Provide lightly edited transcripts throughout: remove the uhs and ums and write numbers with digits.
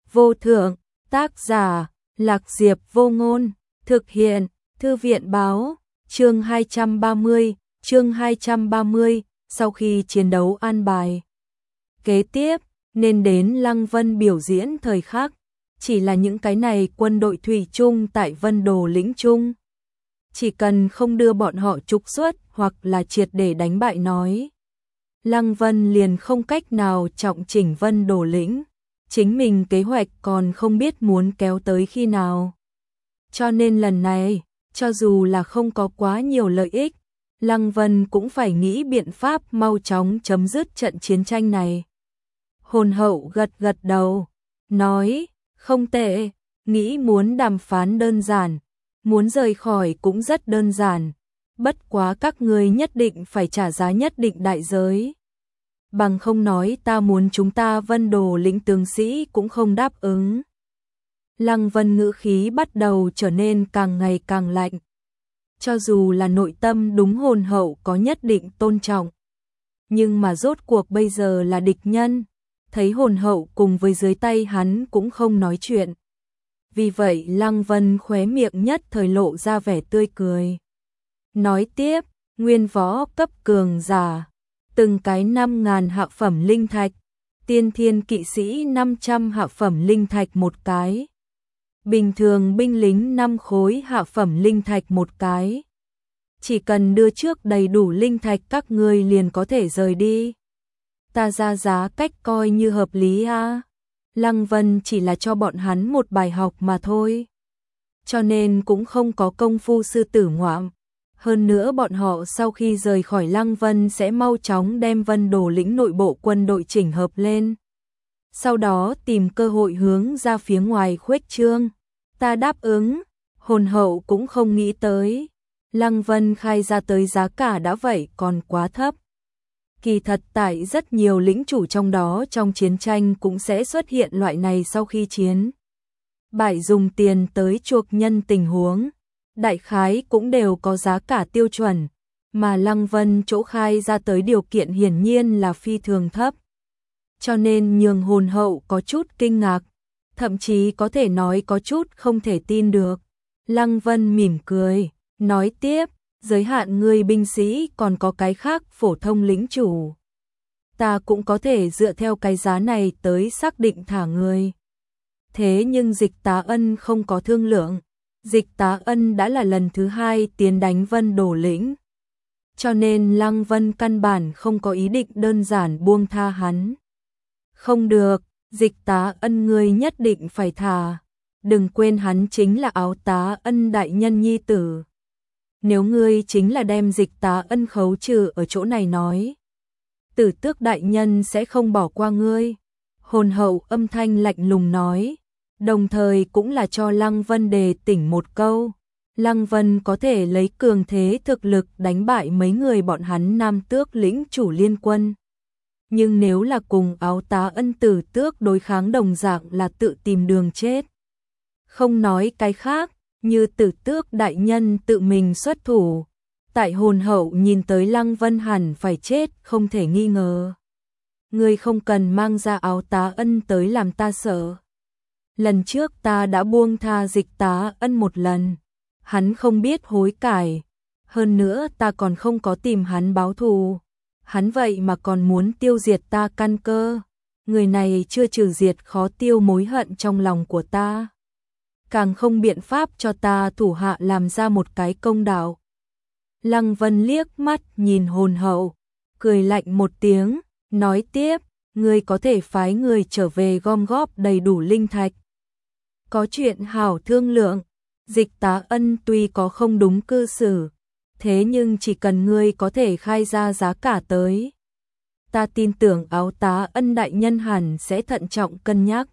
vô thượng, tác giả, Lạc Diệp Vô Ngôn, thực hiện, Thư viện báo, chương 230, sau khi chiến đấu an bài. Kế tiếp, nên đến Lăng Vân biểu diễn thời khắc, chỉ là những cái này quân đội thủy chung tại Vân Đồ lĩnh chung. Chỉ cần không đưa bọn họ trục xuất hoặc là triệt để đánh bại nói. Lăng Vân liền không cách nào trọng chỉnh Vân Đồ lĩnh, chính mình kế hoạch còn không biết muốn kéo tới khi nào. Cho nên lần này, cho dù là không có quá nhiều lợi ích, Lăng Vân cũng phải nghĩ biện pháp mau chóng chấm dứt trận chiến tranh này. Hồn Hậu gật gật đầu, nói, không tệ, nghĩ muốn đàm phán đơn giản, muốn rời khỏi cũng rất đơn giản, bất quá các ngươi nhất định phải trả giá nhất định đại giới. Bằng không nói ta muốn chúng ta Vân Đồ lĩnh tướng sĩ cũng không đáp ứng. Lăng Vân ngữ khí bắt đầu trở nên càng ngày càng lạnh. Cho dù là nội tâm đúng Hồn Hậu có nhất định tôn trọng, nhưng mà rốt cuộc bây giờ là địch nhân, thấy Hồn Hậu cùng với dưới tay hắn cũng không nói chuyện. Vì vậy Lăng Vân khóe miệng nhất thời lộ ra vẻ tươi cười. Nói tiếp, nguyên võ cấp cường giả, từng cái 5.000 hạ phẩm linh thạch, tiên thiên kỵ sĩ 500 hạ phẩm linh thạch một cái. Bình thường binh lính 5 khối hạ phẩm linh thạch một cái. Chỉ cần đưa trước đầy đủ linh thạch các ngươi liền có thể rời đi. Ta ra giá cách coi như hợp lý a. Lăng Vân chỉ là cho bọn hắn một bài học mà thôi. Cho nên cũng không có công phu sư tử ngoạm. Hơn nữa bọn họ sau khi rời khỏi Lăng Vân sẽ mau chóng đem Vân Đồ lĩnh nội bộ quân đội chỉnh hợp lên. Sau đó tìm cơ hội hướng ra phía ngoài khuếch trương. Ta đáp ứng, Hồn Hậu cũng không nghĩ tới. Lăng Vân khai ra tới giá cả đã vậy còn quá thấp. Kỳ thật tại rất nhiều lĩnh chủ trong đó trong chiến tranh cũng sẽ xuất hiện loại này sau khi chiến bại dùng tiền tới chuộc nhân tình huống. Đại khái cũng đều có giá cả tiêu chuẩn, mà Lăng Vân chỗ khai ra tới điều kiện hiển nhiên là phi thường thấp. Cho nên nhường Hồn Hậu có chút kinh ngạc, thậm chí có thể nói có chút không thể tin được. Lăng Vân mỉm cười, nói tiếp, giới hạn ngươi binh sĩ còn có cái khác phổ thông lĩnh chủ. Ta cũng có thể dựa theo cái giá này tới xác định thả người. Thế nhưng Dịch Tá Ân không có thương lượng. Dịch Tá Ân đã là lần thứ 2 tiến đánh Vân Đồ lĩnh. Cho nên Lăng Vân căn bản không có ý định đơn giản buông tha hắn. Không được, Dịch Tá Ân ngươi nhất định phải thả. Đừng quên hắn chính là Áo Tá Ân đại nhân nhi tử. Nếu ngươi chính là đem Dịch Tá Ân khấu trừ ở chỗ này nói, Tử Tước đại nhân sẽ không bỏ qua ngươi. Hồn Hậu âm thanh lạnh lùng nói, đồng thời cũng là cho Lăng Vân đề tỉnh một câu. Lăng Vân có thể lấy cường thế thực lực đánh bại mấy người bọn hắn Nam Tước lĩnh chủ liên quân. Nhưng nếu là cùng Áo Tá Ân Tử Tước đối kháng đồng dạng là tự tìm đường chết. Không nói cái khác, như Tử Tước đại nhân tự mình xuất thủ. Tại Hồn Hậu nhìn tới Lăng Vân hẳn phải chết không thể nghi ngờ. Ngươi không cần mang ra Áo Tá Ân tới làm ta sợ. Lần trước ta đã buông tha Dịch Tá Ân một lần. Hắn không biết hối cải. Hơn nữa ta còn không có tìm hắn báo thù. Hắn vậy mà còn muốn tiêu diệt ta căn cơ. Người này chưa trừ diệt khó tiêu mối hận trong lòng của ta. Càng không biện pháp cho ta thủ hạ làm ra một cái công đạo. Lăng Vân liếc mắt nhìn Hồn Hậu, cười lạnh một tiếng, nói tiếp, ngươi có thể phái người trở về gom góp đầy đủ linh thạch. Có chuyện hảo thương lượng, Dịch Tá Ân tuy có không đúng cư xử, thế nhưng chỉ cần ngươi có thể khai ra giá cả tới. Ta tin tưởng Áo Tá Ân đại nhân hẳn sẽ thận trọng cân nhắc.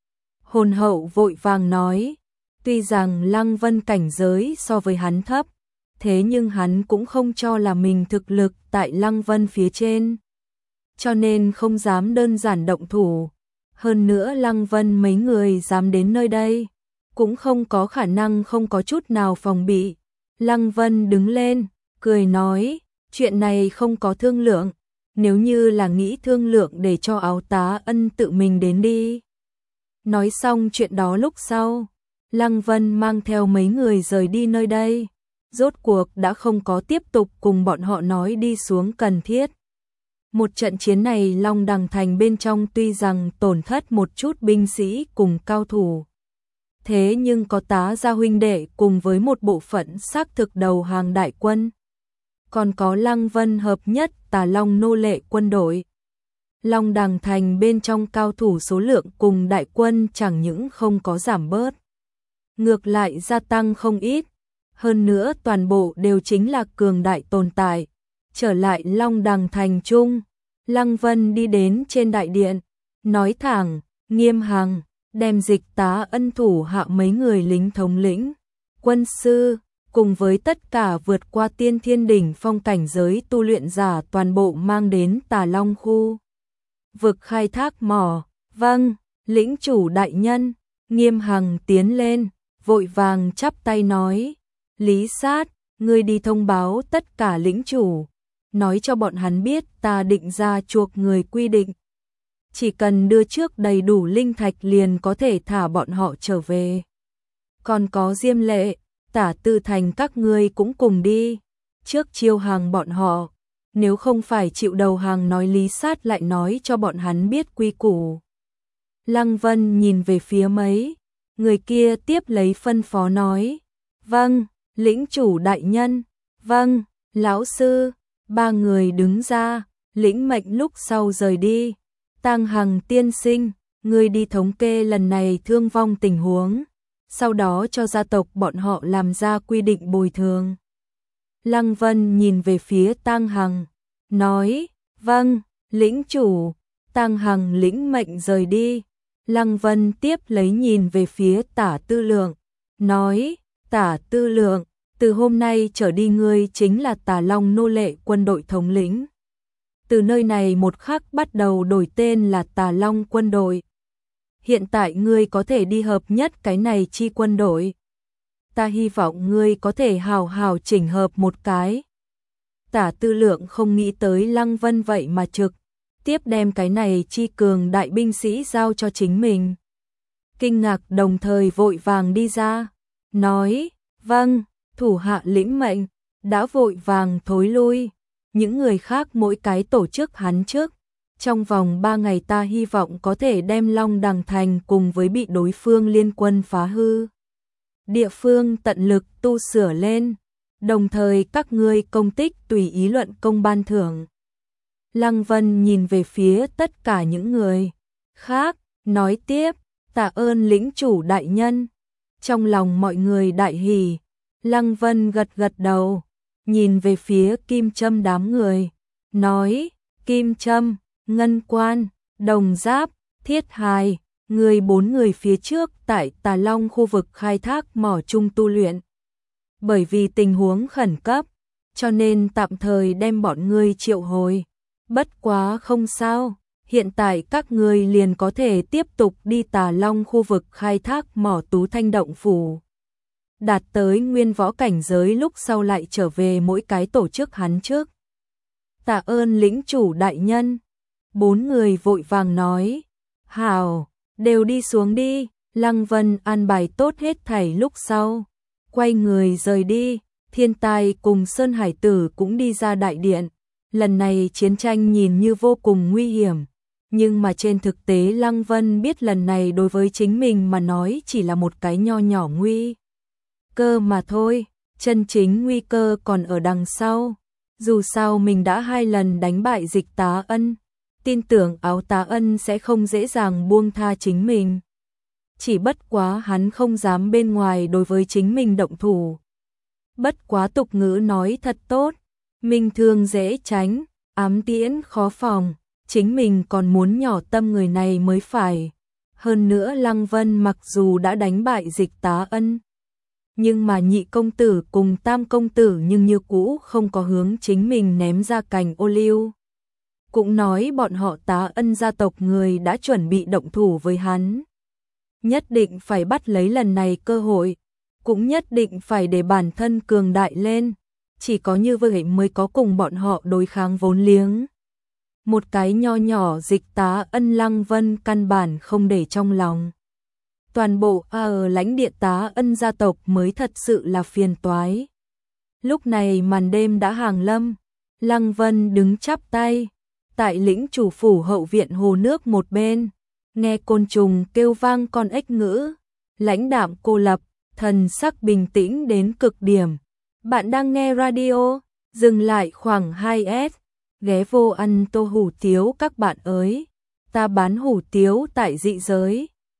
Hồn Hậu vội vàng nói, tuy rằng Lăng Vân cảnh giới so với hắn thấp, thế nhưng hắn cũng không cho là mình thực lực tại Lăng Vân phía trên. Cho nên không dám đơn giản động thủ. Hơn nữa Lăng Vân mấy người dám đến nơi đây, cũng không có khả năng không có chút nào phòng bị. Lăng Vân đứng lên, cười nói, chuyện này không có thương lượng, nếu như là nghĩ thương lượng để cho Áo Tá Ân tự mình đến đi. Nói xong chuyện đó lúc sau, Lăng Vân mang theo mấy người rời đi nơi đây, rốt cuộc đã không có tiếp tục cùng bọn họ nói đi xuống cần thiết. Một trận chiến này Long Đằng Thành bên trong tuy rằng tổn thất một chút binh sĩ cùng cao thủ, thế nhưng có Tá gia huynh đệ cùng với một bộ phận xác thực đầu hàng đại quân. Còn có Lăng Vân hợp nhất Tà Long nô lệ quân đội. Long Đằng Thành bên trong cao thủ số lượng cùng đại quân chẳng những không có giảm bớt, ngược lại gia tăng không ít. Hơn nữa toàn bộ đều chính là cường đại tồn tại. Trở lại Long Đằng Thành trung, Lăng Vân đi đến trên đại điện, nói thẳng, Nghiêm Hằng, đem Dịch Tá Ân thủ hạ mấy người lính thống lĩnh, quân sư, cùng với tất cả vượt qua tiên thiên đỉnh phong cảnh giới tu luyện giả toàn bộ mang đến Tà Long khu vực khai thác mỏ. Vâng, lĩnh chủ đại nhân. Nghiêm Hằng tiến lên, vội vàng chắp tay nói, Lý Sát, ngươi đi thông báo tất cả lĩnh chủ, nói cho bọn hắn biết ta định ra chuộc người quy định. Chỉ cần đưa trước đầy đủ linh thạch liền có thể thả bọn họ trở về. Còn có Diêm Lệ, Tả Tư Thành các ngươi cũng cùng đi, trước chiêu hàng bọn họ, nếu không phải chịu đầu hàng nói. Lý Sát lại nói cho bọn hắn biết quy củ. Lăng Vân nhìn về phía mấy người kia tiếp lấy phân phó nói, vâng, lĩnh chủ đại nhân, vâng, lão sư. Ba người đứng ra, lĩnh mệnh lúc sau rời đi. Tang Hằng tiên sinh, ngươi đi thống kê lần này thương vong tình huống, sau đó cho gia tộc bọn họ làm ra quy định bồi thường. Lăng Vân nhìn về phía Tang Hằng, nói, vâng, lĩnh chủ. Tang Hằng lĩnh mệnh rời đi. Lăng Vân tiếp lấy nhìn về phía Tả Tư Lượng, nói, Tả Tư Lượng, từ hôm nay trở đi ngươi chính là Tà Long nô lệ quân đội thống lĩnh. Từ nơi này một khắc bắt đầu đổi tên là Tà Long quân đội. Hiện tại ngươi có thể đi hợp nhất cái này chi quân đội. Ta hy vọng ngươi có thể hào hào chỉnh hợp một cái. Tả Tư Lượng không nghĩ tới Lăng Vân vậy mà trực tiếp đem cái này chi cường đại binh sĩ giao cho chính mình. Kinh ngạc đồng thời vội vàng đi ra, nói, vâng, thủ hạ lĩnh mệnh, đã vội vàng thối lui. Những người khác mỗi cái tổ chức hắn trước. Trong vòng 3 ngày ta hy vọng có thể đem Long Đằng Thành cùng với bị đối phương liên quân phá hư địa phương tận lực tu sửa lên, đồng thời các ngươi công tích tùy ý luận công ban thưởng. Lăng Vân nhìn về phía tất cả những người khác, nói tiếp, tạ ơn lĩnh chủ đại nhân. Trong lòng mọi người đại hỉ, Lăng Vân gật gật đầu, nhìn về phía Kim Trâm đám người, nói, Kim Trâm, Ngân Quan, Đồng Giáp, Thiết Hài, người 4 người phía trước tại Tà Long khu vực khai thác mỏ chung tu luyện. Bởi vì tình huống khẩn cấp, cho nên tạm thời đem bọn ngươi triệu hồi. Bất quá không sao, hiện tại các ngươi liền có thể tiếp tục đi Tà Long khu vực khai thác mỏ Tú Thanh Động Phủ. Đạt tới nguyên võ cảnh giới lúc sau lại trở về mỗi cái tổ chức hắn trước. Tạ ơn lĩnh chủ đại nhân. 4 người vội vàng nói, hào, đều đi xuống đi. Lăng Vân an bài tốt hết thảy lúc sau, quay người rời đi. Thiên Tai cùng Sơn Hải Tử cũng đi ra đại điện. Lần này chiến tranh nhìn như vô cùng nguy hiểm, nhưng mà trên thực tế Lăng Vân biết lần này đối với chính mình mà nói chỉ là một cái nho nhỏ nguy cơ mà thôi, chân chính nguy cơ còn ở đằng sau. Dù sao mình đã 2 lần đánh bại Dịch Tá Ân, tin tưởng Áo Tá Ân sẽ không dễ dàng buông tha chính mình. Chỉ bất quá hắn không dám bên ngoài đối với chính mình động thủ. Bất quá tục ngữ nói thật tốt, minh thương dễ tránh, ám tiễn khó phòng, chính mình còn muốn nhỏ tâm người này mới phải. Hơn nữa Lăng Vân mặc dù đã đánh bại Dịch Tá Ân, nhưng mà nhị công tử cùng tam công tử nhưng như cũ không có hướng chính mình ném ra cành ô liu. Cũng nói bọn họ Tá Ân gia tộc người đã chuẩn bị động thủ với hắn. Nhất định phải bắt lấy lần này cơ hội, cũng nhất định phải để bản thân cường đại lên. Chỉ có như vậy mới có cùng bọn họ đối kháng vốn liếng. Một cái nho nhỏ Dịch Tá Ân Lăng Vân căn bản không để trong lòng. toàn bộ ở lãnh địa Tá Ân gia tộc mới thật sự là phiền toái. Lúc này màn đêm đã hàng lâm, Lăng Vân đứng chắp tay, tại lĩnh chủ phủ hậu viện hồ nước một bên, nghe côn trùng kêu vang con ếch ngữ, lãnh đạm cô lập, thần sắc bình tĩnh đến cực điểm. Bạn đang nghe radio, dừng lại khoảng 2S, ghé vô ăn tô hủ tiếu các bạn ơi, ta bán hủ tiếu tại dị giới.